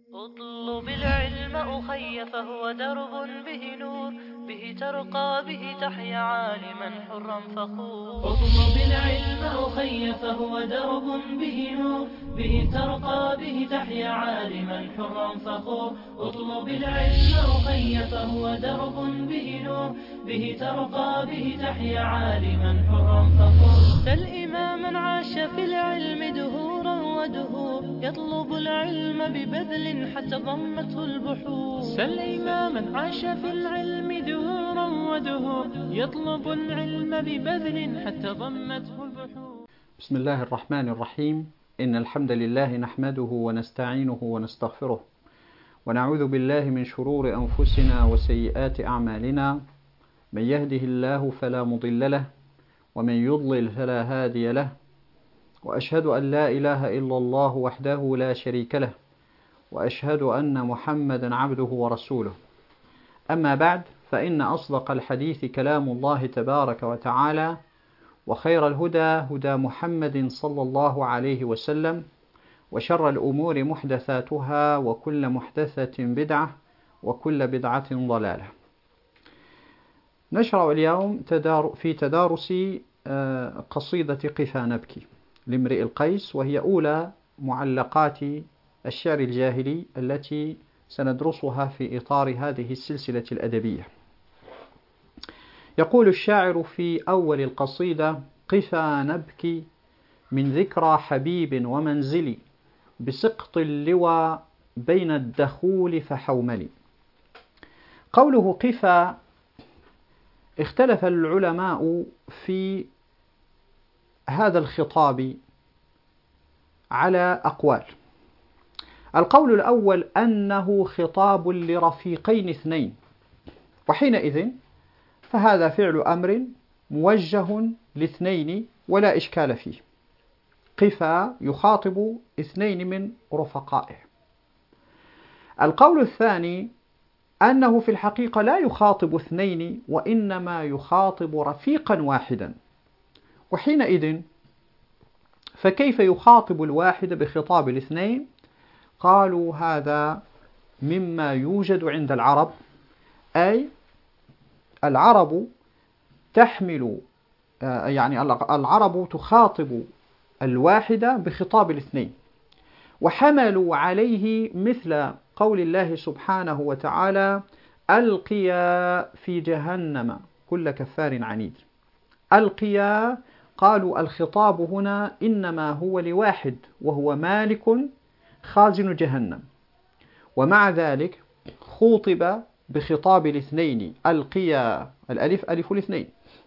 اطلب العلم أخي فهو درب به نور، به ترقى به تحيا عالما حرا فخور. اطلب العلم أخي فهو درب به نور، به ترقى به تحيا عالما حرا فخور. اطلب العلم أخي فهو درب به نور، به ترقى به تحيا عالما حرا فخور. سل إماما عاش في العلم دهورا ودهور، يطلب العلم ببذل حتى ضمته البحور. سل إماما عاش في العلم دهورا ودهور، يطلب العلم ببذل حتى ضمته البحور. بسم الله الرحمن الرحيم. إن الحمد لله نحمده ونستعينه ونستغفره، ونعوذ بالله من شرور أنفسنا وسيئات أعمالنا. من يهده الله فلا مضل له، ومن يضلل فلا هادي له، وأشهد أن لا إله إلا الله وحده لا شريك له، وأشهد أن محمدا عبده ورسوله. أما بعد، فإن أصدق الحديث كلام الله تبارك وتعالى، وخير الهدى هدى محمد صلى الله عليه وسلم، وشر الأمور محدثاتها، وكل محدثة بدعة، وكل بدعة ضلالة. نشرع اليوم في تدارس قصيدة قفا نبكي لامرئ القيس، وهي أولى معلقات الشعر الجاهلي التي سندرسها في إطار هذه السلسلة الأدبية. يقول الشاعر في أول القصيدة: قفا نبكي من ذكرى حبيب ومنزلي، بسقط اللوى بين الدخول فحوملي. قوله قفا اختلف العلماء في هذا الخطاب على أقوال. القول الأول أنه خطاب لرفيقين اثنين، وحينئذ فهذا فعل أمر موجه لاثنين ولا إشكال فيه. قفا يخاطب اثنين من رفقائه. القول الثاني أنه في الحقيقة لا يخاطب اثنين، وإنما يخاطب رفيقا واحدا، وحينئذ فكيف يخاطب الواحد بخطاب الاثنين؟ قالوا هذا مما يوجد عند العرب، أي العرب تحمل العرب تخاطب الواحد بخطاب الاثنين، وحملوا عليه مثل قول الله سبحانه وتعالى: ألقيا في جهنم كل كفار عنيد. ألقيا، قالوا الخطاب هنا إنما هو لواحد، وهو مالك خازن جهنم، ومع ذلك خوطب بخطاب الاثنين. ألقيا، الألف ألف الاثنين.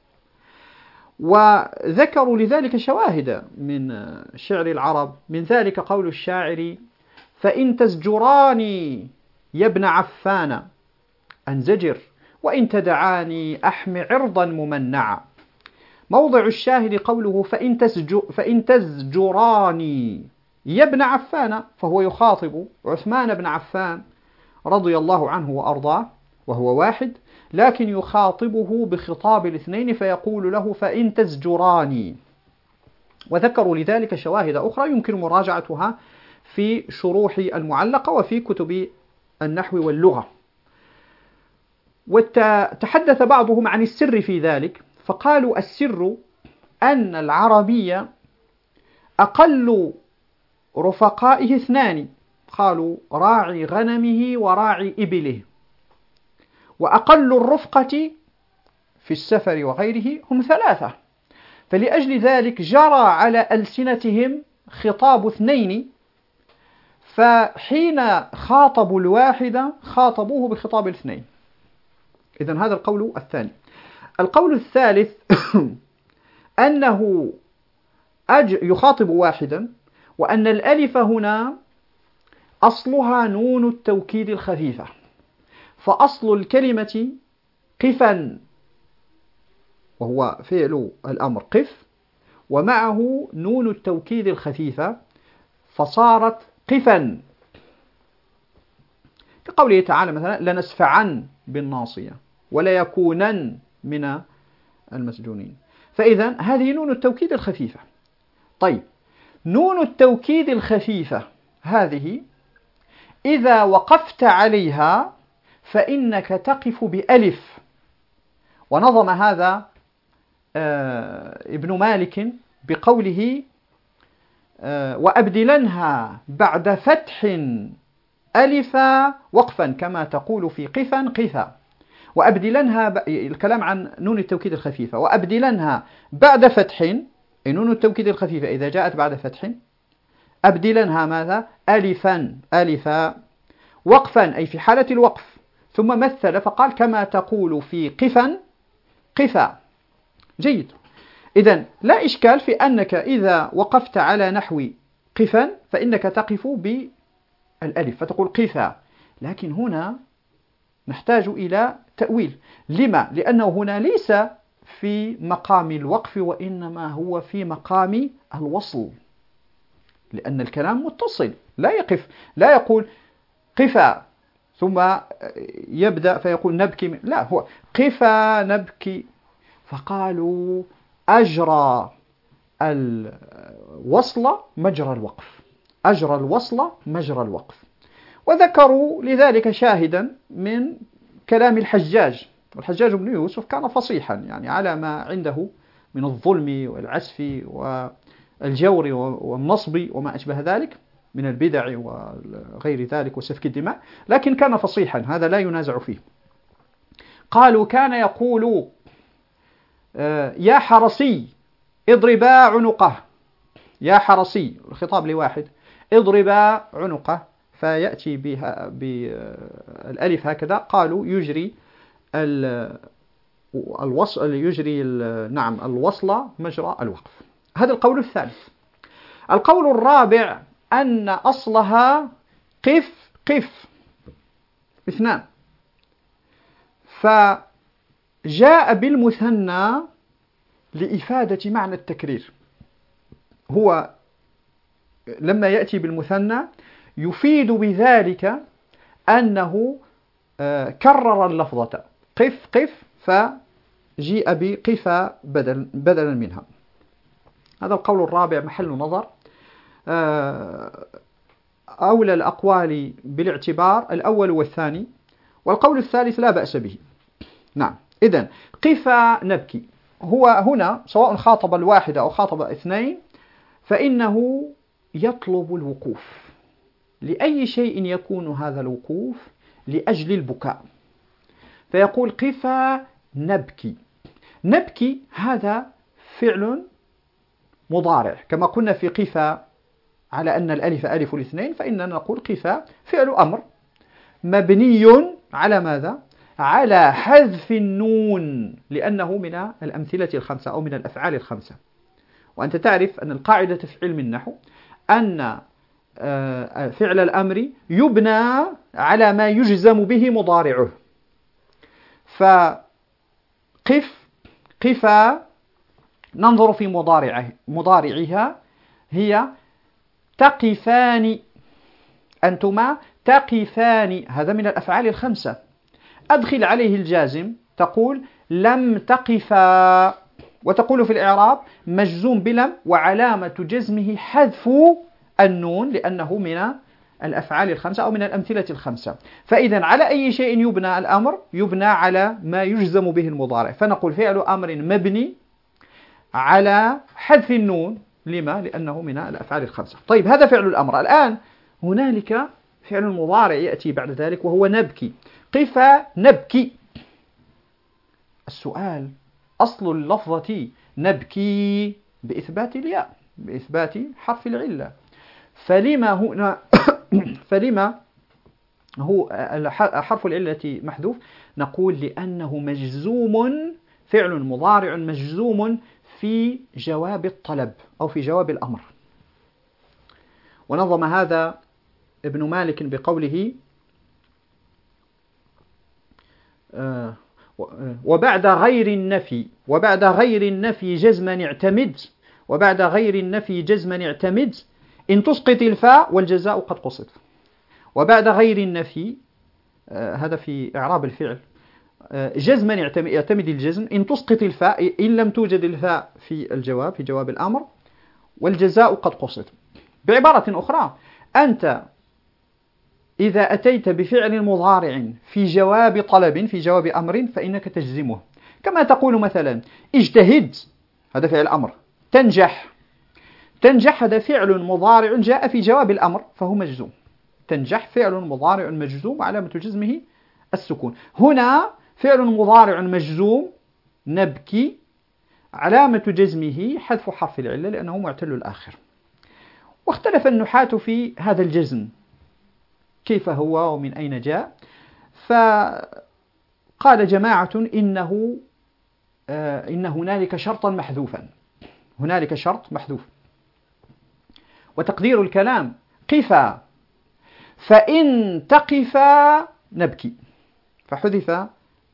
وذكروا لذلك شواهد من شعر العرب، من ذلك قول الشاعر: فإن تزجراني يا ابن عفان أنزجر، وإن تدعاني أحمي عرضا ممنعا. موضع الشاهد قوله فإن تزجراني يا ابن عفان، فهو يخاطب عثمان بن عفان رضي الله عنه وأرضاه، وهو واحد، لكن يخاطبه بخطاب الاثنين فيقول له فإن تزجراني. وذكروا لذلك شواهد أخرى يمكن مراجعتها في شروح المعلقة وفي كتب النحو واللغة. وتحدث بعضهم عن السر في ذلك، فقالوا السر أن العربي أقل رفقائه اثنان، قالوا راعي غنمه وراعي إبله، وأقل الرفقة في السفر وغيره هم ثلاثة، فلأجل ذلك جرى على ألسنتهم خطاب اثنين، فحين خاطبوا الواحد خاطبوه بخطاب الاثنين. إذن هذا القول الثاني. القول الثالث أنه يخاطب واحدا، وأن الألف هنا أصلها نون التوكيد الخفيفة، فأصل الكلمة قفا، وهو فعل الأمر قف، ومعه نون التوكيد الخفيفة فصارت قفا، كقوله تعالى مثلا: لنسفعن بالناصية، ولا يكونن من المسجونين. فإذا هذه نون التوكيد الخفيفة. طيب، نون التوكيد الخفيفة هذه إذا وقفت عليها فإنك تقف بألف. ونظم هذا ابن مالك بقوله وأبدلنها بعد فتح ألفا وقفا كما تقول في قفا قفا. وأبدلنها الكلام عن نون التوكيد الخفيفة. وأبدلنها بعد فتح، أي نون التوكيد الخفيفة إذا جاءت بعد فتح أبدلنها ماذا؟ ألفا ألفا وقفا، أي في حالة الوقف. ثم مثل فقال كما تقول في قفا قفا. جيد. إذن لا إشكال في أنك إذا وقفت على نحو قفا فإنك تقف بالألف فتقول قفا. لكن هنا نحتاج إلى تأويل. لما؟ لأنه هنا ليس في مقام الوقف وإنما هو في مقام الوصل، لأن الكلام متصل لا يقف، لا يقول قفا ثم يبدأ فيقول نبكي، لا، هو قفا نبكي. فقالوا أجرى الوصل مجرى الوقف، أجرى الوصل مجرى الوقف. وذكروا لذلك شاهدا من كلام الحجاج. والحجاج بن يوسف كان فصيحا يعني على ما عنده من الظلم والعسف والجور والنصب وما أشبه ذلك من البدع وغير ذلك وسفك الدماء، لكن كان فصيحا، هذا لا ينازع فيه. قالوا كان يقول يا حرسي اضربا عنقه، يا حرسي، الخطاب لواحد، اضربا عنقه، فيأتي بها بالألف هكذا. قالوا يجري الوصل، يجري نعم الوصل مجرى الوقف. هذا القول الثالث. القول الرابع أن أصلها قف قف اثنان، فجاء بالمثنى لإفادة معنى التكرير. هو لما يأتي بالمثنى يفيد بذلك أنه كرر اللفظة قف قف، فجيء بقفا بدلا منها. هذا القول الرابع محل نظر. أولى الأقوال بالاعتبار الأول والثاني، والقول الثالث لا بأس به. نعم. إذن قفا نبكي، هو هنا سواء خاطب الواحد أو خاطب اثنين فإنه يطلب الوقوف. لأي شيء يكون هذا الوقوف؟ لأجل البكاء. فيقول قفا نبكي. نبكي هذا فعل مضارع كما قلنا في قفا على أن الألف ألف الاثنين، فإننا نقول قفا فعل أمر مبني على ماذا؟ على حذف النون، لأنه من الأمثلة الخمسة أو من الأفعال الخمسة. وأنت تعرف أن القاعدة في علم النحو أن فعل الأمر يبنى على ما يجزم به مضارعه. فقف قفا ننظر في مضارعها هي تقفان، أنتما تقفان، هذا من الأفعال الخمسة. أدخل عليه الجازم تقول لم تقفا، وتقول في الإعراب مجزوم بلم وعلامة جزمه حذف النون لأنه من الأفعال الخمسة أو من الأمثلة الخمسة. فإذا على أي شيء يبنى الأمر؟ يبنى على ما يجزم به المضارع. فنقول فعل أمر مبني على حذف النون. لما؟ لأنه من الأفعال الخمسة. طيب هذا فعل الأمر. الآن هنالك فعل المضارع يأتي بعد ذلك وهو نبكي. قفا نبكي. السؤال أصل اللفظة نبكي بإثبات الياء، بإثبات حرف العلة، فلما هنا فلما هو حرف العلة محذوف؟ نقول لأنه مجزوم، فعل مضارع مجزوم في جواب الطلب أو في جواب الأمر. ونظم هذا ابن مالك بقوله وبعد غير النفي، وبعد غير النفي جزما اعتمد، وبعد غير النفي جزما اعتمد إن تسقط الفاء والجزاء قد قصد. وبعد غير النفي هذا في إعراب الفعل جزما يعتمد الجزم إن تسقط الفاء، إن لم توجد الفاء في الجواب في جواب الأمر، والجزاء قد قصد. بعبارة أخرى أنت إذا أتيت بفعل مضارع في جواب طلب في جواب أمر فإنك تجزمه، كما تقول مثلا اجتهد، هذا فعل أمر. تنجح، تنجح هذا فعل مضارع جاء في جواب الأمر فهو مجزوم. تنجح فعل مضارع مجزوم علامة جزمه السكون. هنا فعل مضارع مجزوم نبكي، علامة جزمه حذف حرف العلة لأنه معتل الآخر. واختلف النحاة في هذا الجزم كيف هو ومن أين جاء، فقال جماعة إن هنالك شرطا محذوفا، هنالك شرط محذوف، وتقدير الكلام قفا، فإن تقفا نبكي، فحذف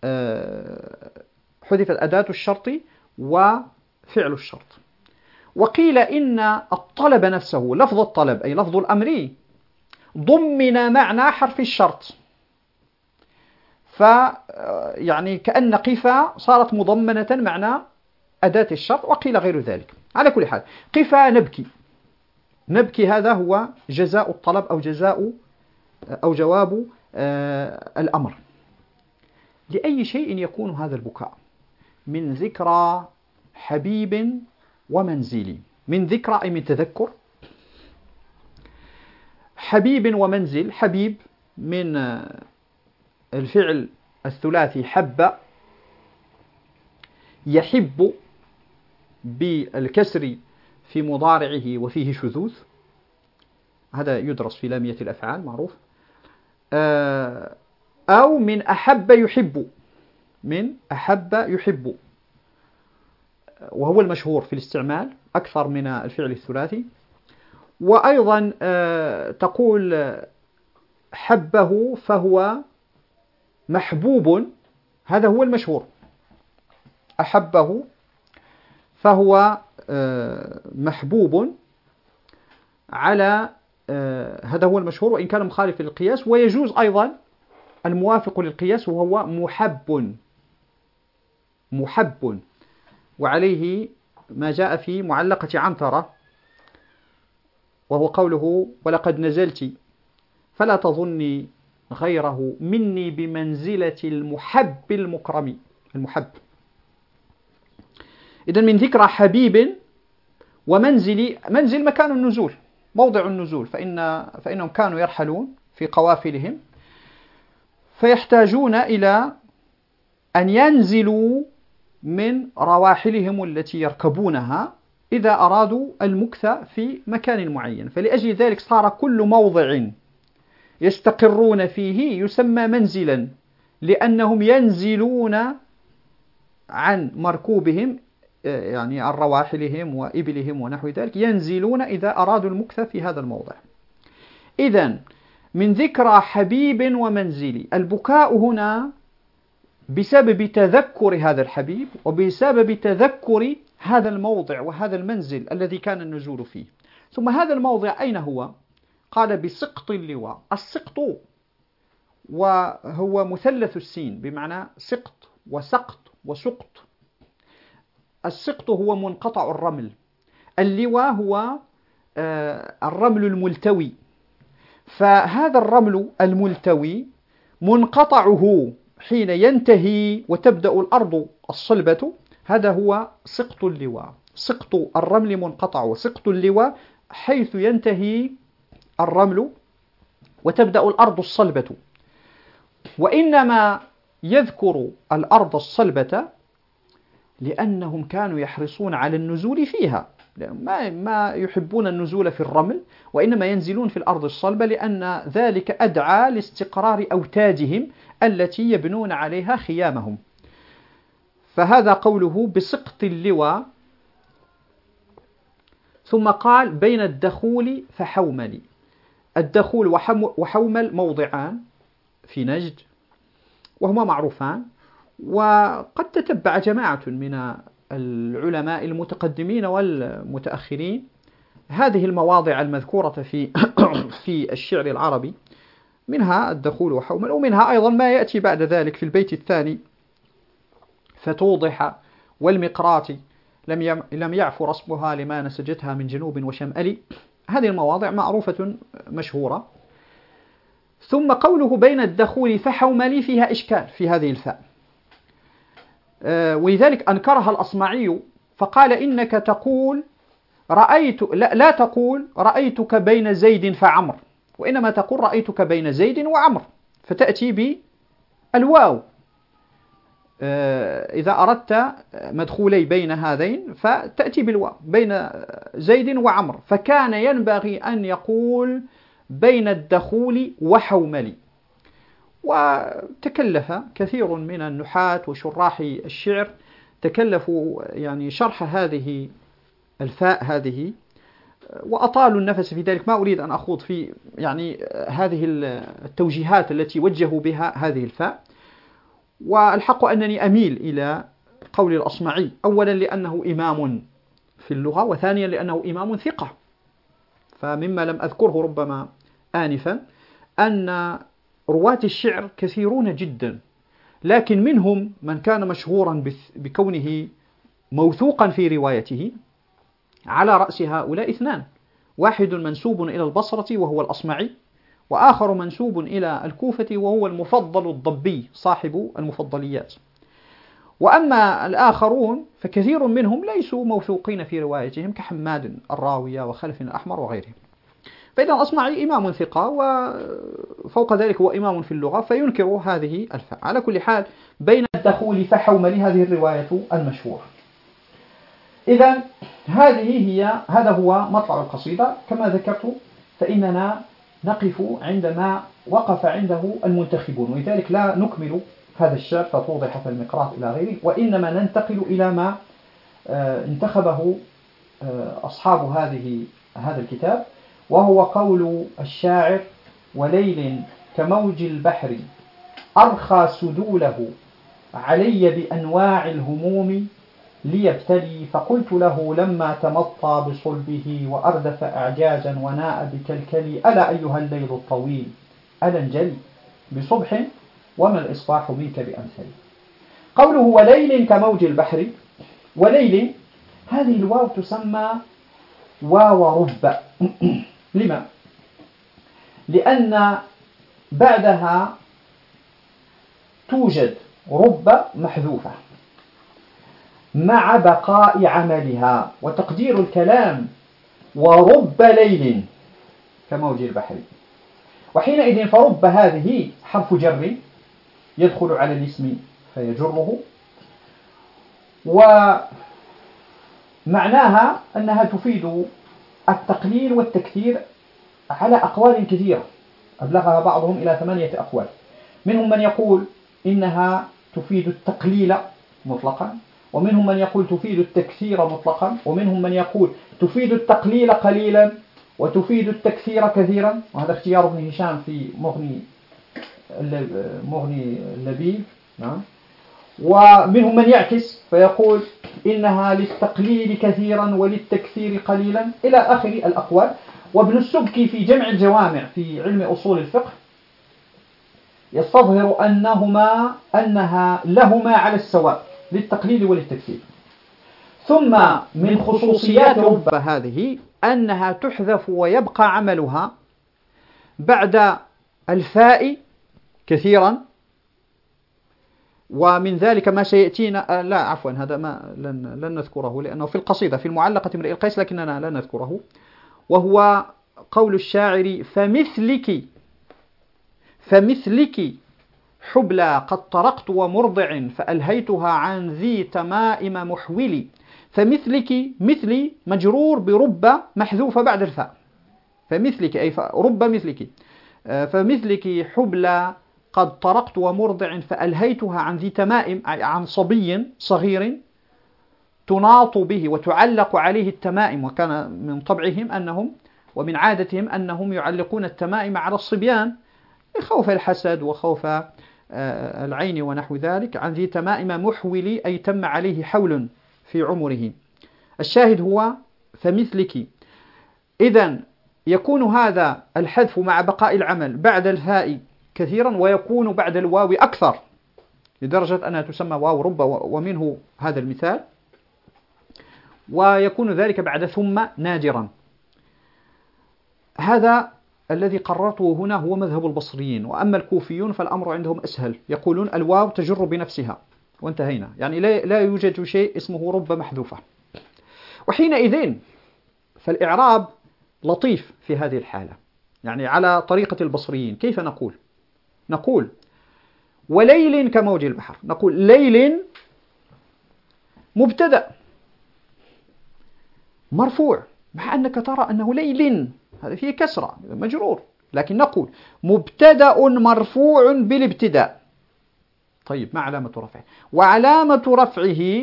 حذفت أداة الشرط وفعل الشرط. وقيل إن الطلب نفسه لفظ الطلب أي لفظ الأمر ضمن معنى حرف الشرط، يعني كأن قفا صارت مضمنة معنى أداة الشرط، وقيل غير ذلك. على كل حال قفا نبكي، نبكي هذا هو جزاء الطلب أو جواب الأمر. لأي شيء يكون هذا البكاء؟ من ذكرى حبيب ومنزلي. من ذكرى أي من تذكر، حبيب ومنزل. حبيب من الفعل الثلاثي حب، يحب بالكسر في مضارعه وفيه شذوذ، هذا يدرس في لامية الأفعال معروف. أو من أحب يحب، من أحب يحب، وهو المشهور في الاستعمال أكثر من الفعل الثلاثي. وأيضا تقول حبه فهو محبوب، هذا هو المشهور، أحبه فهو محبوب على هذا هو المشهور وإن كان مخالف للقياس. ويجوز أيضا الموافق للقياس وهو محب، محب، وعليه ما جاء في معلقة عنترة وهو قوله ولقد نزلت فلا تظني غيره مني بمنزلة المحب المكرم. المحب. إذن من ذكرى حبيب ومنزل، منزل مكان النزول، موضع النزول، فإنهم كانوا يرحلون في قوافلهم فيحتاجون إلى أن ينزلوا من رواحلهم التي يركبونها إذا أرادوا المكث في مكان معين، فلأجل ذلك صار كل موضع يستقرون فيه يسمى منزلا، لأنهم ينزلون عن مركوبهم، يعني عن رواحلهم وإبلهم ونحو ذلك، ينزلون إذا أرادوا المكث في هذا الموضع. إذن من ذكرى حبيب ومنزلي، البكاء هنا بسبب تذكر هذا الحبيب وبسبب تذكر هذا الموضع وهذا المنزل الذي كان النزول فيه. ثم هذا الموضع أين هو؟ قال بسقط اللواء. السقط وهو مثلث السين بمعنى سقط وسقط وسقط. السقط هو منقطع الرمل، اللواء هو الرمل الملتوي، فهذا الرمل الملتوي منقطعه حين ينتهي وتبدأ الأرض الصلبة، هذا هو سقط اللواء. سقط الرمل منقطع، وسقط اللواء حيث ينتهي الرمل وتبدأ الأرض الصلبة. وإنما يذكر الأرض الصلبة لأنهم كانوا يحرصون على النزول فيها، ما يحبون النزول في الرمل، وإنما ينزلون في الأرض الصلبة لأن ذلك أدعى لاستقرار أوتادهم التي يبنون عليها خيامهم. فهذا قوله بسقط اللواء. ثم قال بين الدخول فحومل. الدخول وحومل موضعان في نجد وهما معروفان، وقد تتبع جماعة من العلماء المتقدمين والمتأخرين هذه المواضع المذكورة في الشعر العربي، منها الدخول وحومل، ومنها أيضا ما يأتي بعد ذلك في البيت الثاني فتوضح والمقرات لم يعف رسمها لما نسجتها من جنوب وشمال. هذه المواضع معروفة مشهورة. ثم قوله بين الدخول فحوملي فيها إشكال في هذه الفاء، ولذلك أنكرها الأصمعي فقال إنك تقول رأيت، لا تقول رأيتك بين زيد فعمر، وإنما تقول رأيتك بين زيد وعمر، فتأتي بالواو إذا أردت مدخولي بين هذين فتأتي بالواو بين زيد وعمر، فكان ينبغي أن يقول بين الدخول وحوملي. وتكلف كثير من النحاة وشراح الشعر تكلفوا يعني شرح هذه الفاء هذه، وأطالوا النفس في ذلك. ما أريد أن أخوض في يعني هذه التوجيهات التي وجهوا بها هذه الفاء. والحق أنني أميل إلى قول الأصمعي، أولا لأنه إمام في اللغة، وثانيا لأنه إمام ثقة. فمما لم أذكره ربما آنفا أن رواة الشعر كثيرون جدا، لكن منهم من كان مشهورا بكونه موثوقا في روايته، على رأس هؤلاء اثنان، واحد منسوب إلى البصرة وهو الأصمعي، وآخر منسوب إلى الكوفة وهو المفضل الضبي صاحب المفضليات. وأما الآخرون فكثير منهم ليسوا موثوقين في روايتهم كحماد الراوية وخلف الأحمر وغيرهم. فإذا الأصمعي إمام ثقة، وفوق ذلك هو إمام في اللغة، فينكر هذه الفاء. على كل حال بين الدخول فحومل هذه الرواية المشهورة. إذا هذا هو مطلع القصيدة. كما ذكرت فإننا نقف عندما وقف عنده المنتخبون، ولذلك لا نكمل هذا الشعر فتوضح في المقراء إلى غيره، وإنما ننتقل إلى ما انتخبه أصحاب هذا الكتاب، وهو قول الشاعر: وليل كموج البحر أرخى سدوله علي بأنواع الهموم ليبتلي، فقلت له لما تمطى بصلبه وأردف أعجازا وناء بكلكلي: ألا أيها الليل الطويل ألا انجلي بصبح وما الإصباح منك بأمثلي. قوله وليل كموج البحر، وليل هذه الواو تسمى واو رب. لما؟ لأن بعدها توجد رب محذوفة مع بقاء عملها، وتقدير الكلام ورب ليل كموج البحر. وحينئذ فرب هذه حرف جر يدخل على الاسم فيجره، ومعناها أنها تفيد التقليل والتكثير على أقوال كثيرة أبلغها بعضهم إلى 8 أقوال. منهم من يقول إنها تفيد التقليل مطلقا، ومنهم من يقول تفيد التكثير مطلقا، ومنهم من يقول تفيد التقليل قليلا وتفيد التكثير كثيرا، وهذا اختيار ابن هشام في مغني اللبيب. ومنهم من يعكس فيقول إنها للتقليل كثيرا وللتكثير قليلا، إلى آخر الأقوال. وابن السبكي في جمع الجوامع في علم أصول الفقه يستظهر أنها لهما على السواء للتقليل وللتكثير. ثم من خصوصيات رب هذه أنها تحذف ويبقى عملها بعد الفاء كثيرا، ومن ذلك ما سيأتينا. لا عفوا، هذا ما لن نذكره لأنه في القصيدة في المعلقة امرئ القيس، لكننا لا نذكره. وهو قول الشاعر: فمثلك حبلى قد طرقت ومرضع فألهيتها عن ذي تمائم محولي. فمثلك، مثلي مجرور برب محذوفة بعد الفاء، فمثلك أي رب مثلك. فمثلك حبلى قد طرقت ومرضع فألهيتها عن ذي تمائم، عن صبي صغير تناط به وتعلق عليه التمائم. وكان من طبعهم أنهم ومن عادتهم أنهم يعلقون التمائم على الصبيان خوف الحسد وخوف العين ونحو ذلك. عن ذي تمائم محولي أي تم عليه حول في عمره. الشاهد هو فمثلك. إذن يكون هذا الحذف مع بقاء العمل بعد الفاء كثيرا، ويكون بعد الواو أكثر لدرجة أنها تسمى واو رب، ومنه هذا المثال. ويكون ذلك بعد ثم نادرا. هذا الذي قررته هنا هو مذهب البصريين، وأما الكوفيون فالأمر عندهم أسهل، يقولون الواو تجر بنفسها وانتهينا، يعني لا يوجد شيء اسمه رب محذوفة. وحينئذ فالإعراب لطيف في هذه الحالة، يعني على طريقة البصريين. كيف نقول؟ نقول وليل كموج البحر، نقول ليل مبتدأ مرفوع، مع أنك ترى أنه ليل هذا فيه كسرة مجرور، لكن نقول مبتدأ مرفوع بالابتداء. طيب ما علامة رفعه؟ وعلامة رفعه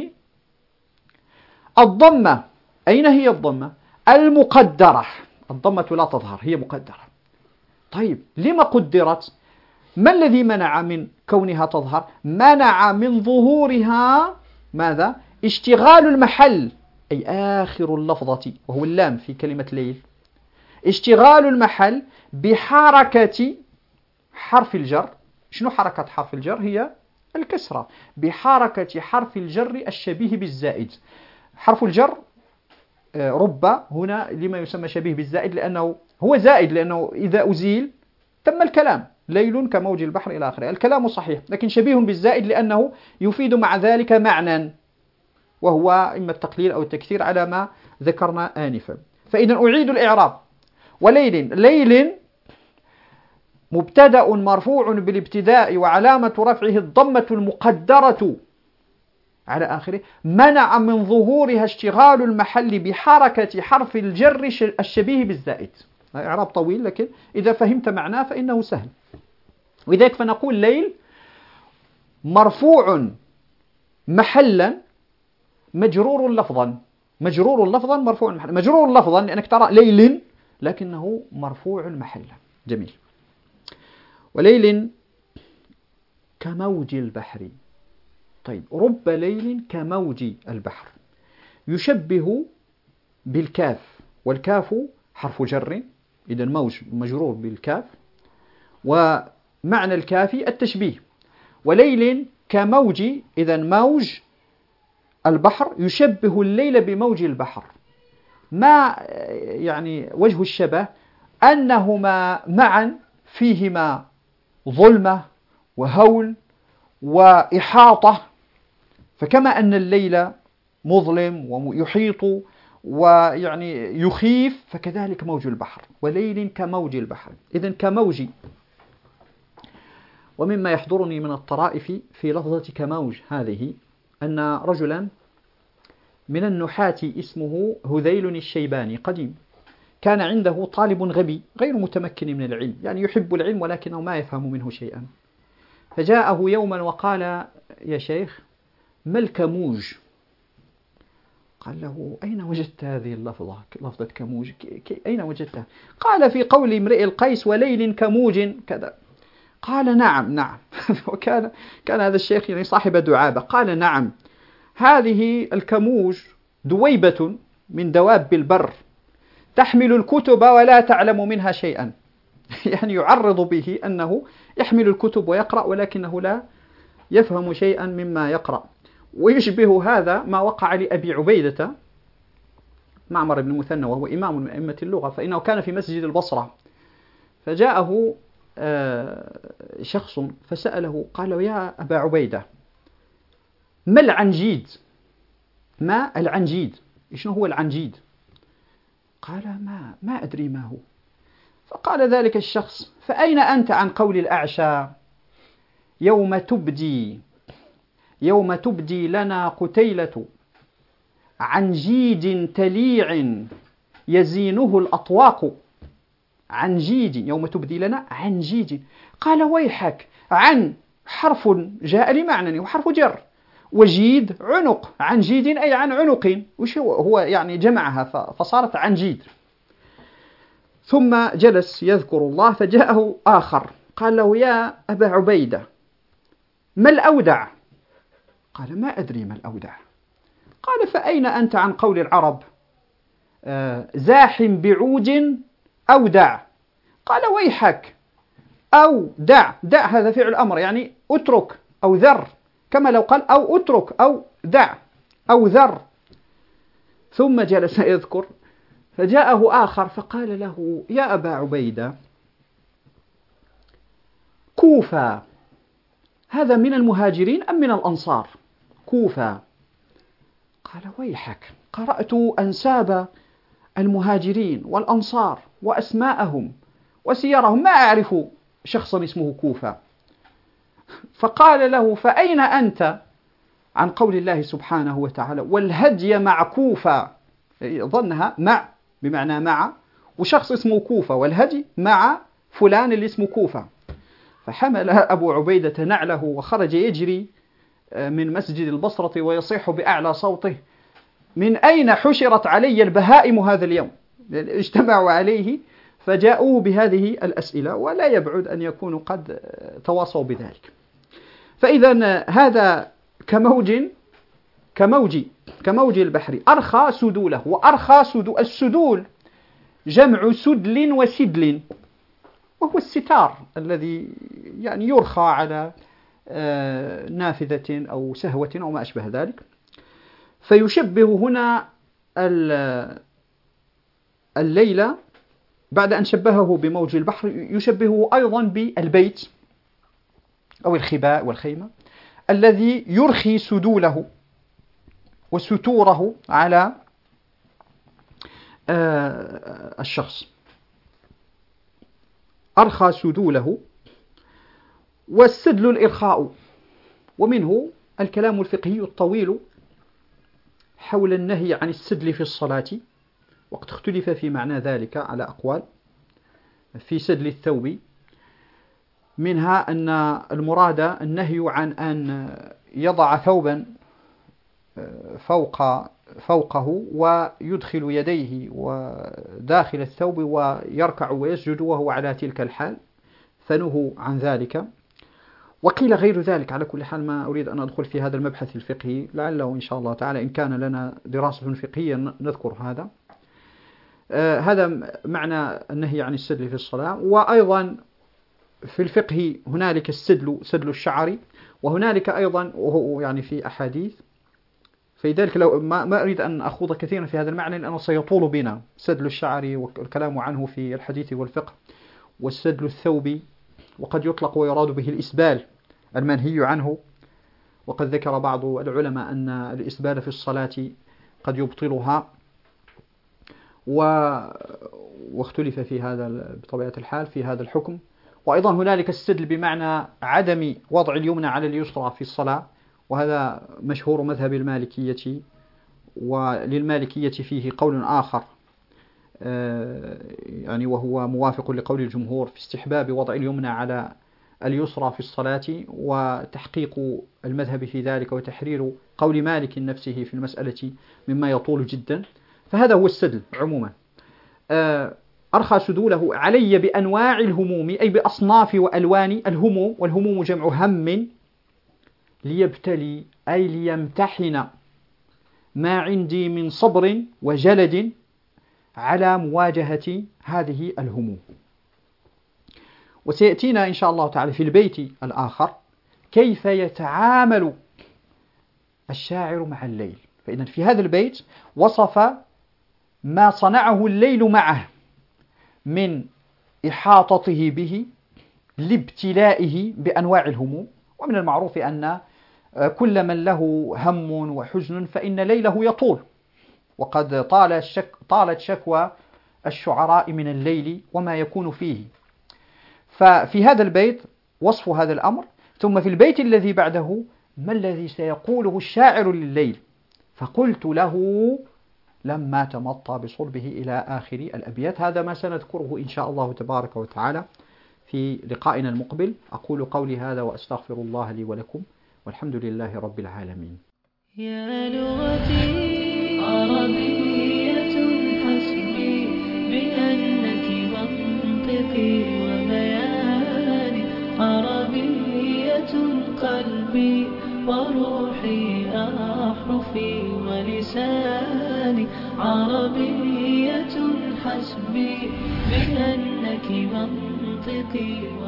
الضمة. أين هي الضمة؟ المقدرة. الضمة لا تظهر، هي مقدرة. طيب لما قدرت؟ ما الذي منع من كونها تظهر؟ منع من ظهورها ماذا؟ اشتغال المحل، أي آخر اللفظة وهو اللام في كلمة ليل، اشتغال المحل بحركة حرف الجر. شنو حركة حرف الجر؟ هي الكسرة، بحركة حرف الجر الشبيه بالزائد. حرف الجر رب هنا لما يسمى شبيه بالزائد، لأنه هو زائد، لأنه إذا أزيل تم الكلام. ليل كموج البحر إلى آخره، الكلام صحيح، لكن شبيه بالزائد لأنه يفيد مع ذلك معنى، وهو إما التقليل أو التكثير على ما ذكرنا آنفا. فإذا أعيد الإعراب. وليل، ليل مبتدأ مرفوع بالابتداء وعلامة رفعه الضمة المقدرة على آخره، منع من ظهورها اشتغال المحل بحركة حرف الجر الشبيه بالزائد. إعراب طويل، لكن إذا فهمت معناه فإنه سهل. ولذلك فنقول ليل مرفوع محلا مجرور لفظا. مجرور لفظا مرفوع محلا. مجرور لفظا لأنك ترى ليل لكنه مرفوع محلا. جميل. وليل كموج البحر. طيب رب ليل كموج البحر يشبه بالكاف، والكاف حرف جر، إذا موج مجرور بالكاف، ومعنى الكاف التشبيه. وليل كموج، إذا موج البحر يشبه الليل بموج البحر. ما يعني وجه الشبه؟ أنهما معا فيهما ظلمة وهول وإحاطة، فكما أن الليل مظلم ويحيط ويعني يخيف، فكذلك موج البحر. وليل كموج البحر، إذن كموج. ومما يحضرني من الطرائف في لفظة كموج هذه أن رجلا من النحاة اسمه هذيل الشيباني قديم، كان عنده طالب غبي غير متمكن من العلم، يعني يحب العلم ولكنه ما يفهم منه شيئا. فجاءه يوما وقال: يا شيخ ما الكموج؟ قال له: أين وجدت هذه اللفظة، لفظة كموج، أين وجدتها؟ قال: في قول امرئ القيس: وليل كموج كذا. قال: نعم نعم. وكان هذا الشيخ يعني صاحب دعابة. قال: نعم، هذه الكموج دويبة من دواب البر تحمل الكتب ولا تعلم منها شيئا. يعني يعرض به أنه يحمل الكتب ويقرأ ولكنه لا يفهم شيئا مما يقرأ. ويشبه هذا ما وقع لأبي عبيدة معمر بن المثنى، وهو إمام من أئمة اللغة، فإنه كان في مسجد البصرة، فجاءه شخص فسأله، قال: يا أبا عبيدة ما العنجيد؟ ما العنجيد؟ إيش هو العنجيد؟ قال: ما أدري ما هو. فقال ذلك الشخص: فأين أنت عن قول الأعشى: يوم تبدي لنا قتيلة عنجيد تليع يزينه الأطواق. عنجيد، يوم تبدي لنا عنجيد. قال: ويحك، عن حرف جاء لمعنى وحرف جر، وجيد عنق، عنجيد أي عن عنق، وش هو يعني جمعها فصارت عنجيد. ثم جلس يذكر الله، فجاءه آخر قال له: يا أبا عبيدة ما الأودع؟ قال: ما أدري ما الأودع. قال: فأين أنت عن قول العرب: زاحم بعود أودع؟ قال: ويحك، أو دع هذا فعل أمر، يعني أترك أو ذر، كما لو قال أو أترك أو دع أو ذر. ثم جلس يذكر، فجاءه آخر فقال له: يا أبا عبيدة كوفة، هذا من المهاجرين أم من الأنصار؟ كوفة. قال ويحك، قرأت أنساب المهاجرين والأنصار وأسماءهم وسيرهم، ما أعرف شخصا اسمه كوفة. فقال له فأين أنت عن قول الله سبحانه وتعالى والهدي مع كوفة؟ ظنها مع بمعنى مع، وشخص اسمه كوفة، والهدي مع فلان اللي اسمه كوفة. فحمل أبو عبيدة نعله وخرج يجري من مسجد البصرة ويصيح بأعلى صوته: من أين حشرت علي البهائم هذا اليوم؟ اجتمعوا عليه فجاءوه بهذه الأسئلة، ولا يبعد أن يكونوا قد تواصوا بذلك. فإذا هذا كموج البحر أرخى سدوله. وأرخى السدول جمع سدل وسدل، وهو الستار الذي يعني يرخى على نافذة أو سهوة أو ما أشبه ذلك. فيشبه هنا الليل بعد أن شبهه بموج البحر يشبهه أيضا بالبيت أو الخباء والخيمة الذي يرخي سدوله وستوره على الشخص. أرخى سدوله. والسدل الإرخاء، ومنه الكلام الفقهي الطويل حول النهي عن السدل في الصلاة، وقد اختلف في معنى ذلك على أقوال في سدل الثوب. منها أن المراد النهي عن أن يضع ثوبا فوقه ويدخل يديه وداخل الثوب ويركع ويسجد وهو على تلك الحال، فنهوا عن ذلك. وقيل غير ذلك. على كل حال ما أريد أن أدخل في هذا المبحث الفقهي، لعله إن شاء الله تعالى إن كان لنا دراسة فقهية نذكر هذا. هذا معنى النهي عن السدل في الصلاة. وأيضا في الفقه هنالك سدل الشعر، وهنالك أيضا وهو يعني في أحاديث. فلذلك لو ما أريد أن أخوض كثيرا في هذا المعنى لأنه سيطول بنا. سدل الشعر والكلام عنه في الحديث والفقه، والسدل الثوب، وقد يطلق ويراد به الإسبال المنهي عنه. وقد ذكر بعض العلماء أن الإسبال في الصلاة قد يبطلها، واختلف في هذا بطبيعة الحال في هذا الحكم. وأيضا هنالك السدل بمعنى عدم وضع اليمنى على اليسرى في الصلاة، وهذا مشهور مذهب المالكية. وللمالكية فيه قول آخر يعني وهو موافق لقول الجمهور في استحباب وضع اليمنى على اليسرى في الصلاة، وتحقيق المذهب في ذلك وتحرير قول مالك نفسه في المسألة مما يطول جدا. فهذا هو السدل عموما. أرخى سدوله علي بأنواع الهموم، أي بأصناف وألوان الهموم، والهموم جمع هم، ليبتلي أي ليمتحن ما عندي من صبر وجلد على مواجهة هذه الهموم. وسيأتينا إن شاء الله تعالى في البيت الآخر كيف يتعامل الشاعر مع الليل. فإذا في هذا البيت وصف ما صنعه الليل معه من إحاطته به لابتلائه بأنواع الهموم. ومن المعروف أن كل من له هم وحزن فإن ليله يطول، وقد طالت شكوى الشعراء من الليل وما يكون فيه. ففي هذا البيت وصف هذا الأمر. ثم في البيت الذي بعده ما الذي سيقوله الشاعر لليل؟ فقلت له لما تمطى بصلبه إلى آخر الأبيات. هذا ما سنذكره إن شاء الله تبارك وتعالى في لقائنا المقبل. أقول قولي هذا وأستغفر الله لي ولكم، والحمد لله رب العالمين. يا لغتي عربية حسبي بأنك منطقي وبياني، عربية قلبي وروحي أحرفي ولساني، عربية حسبي بأنك منطقي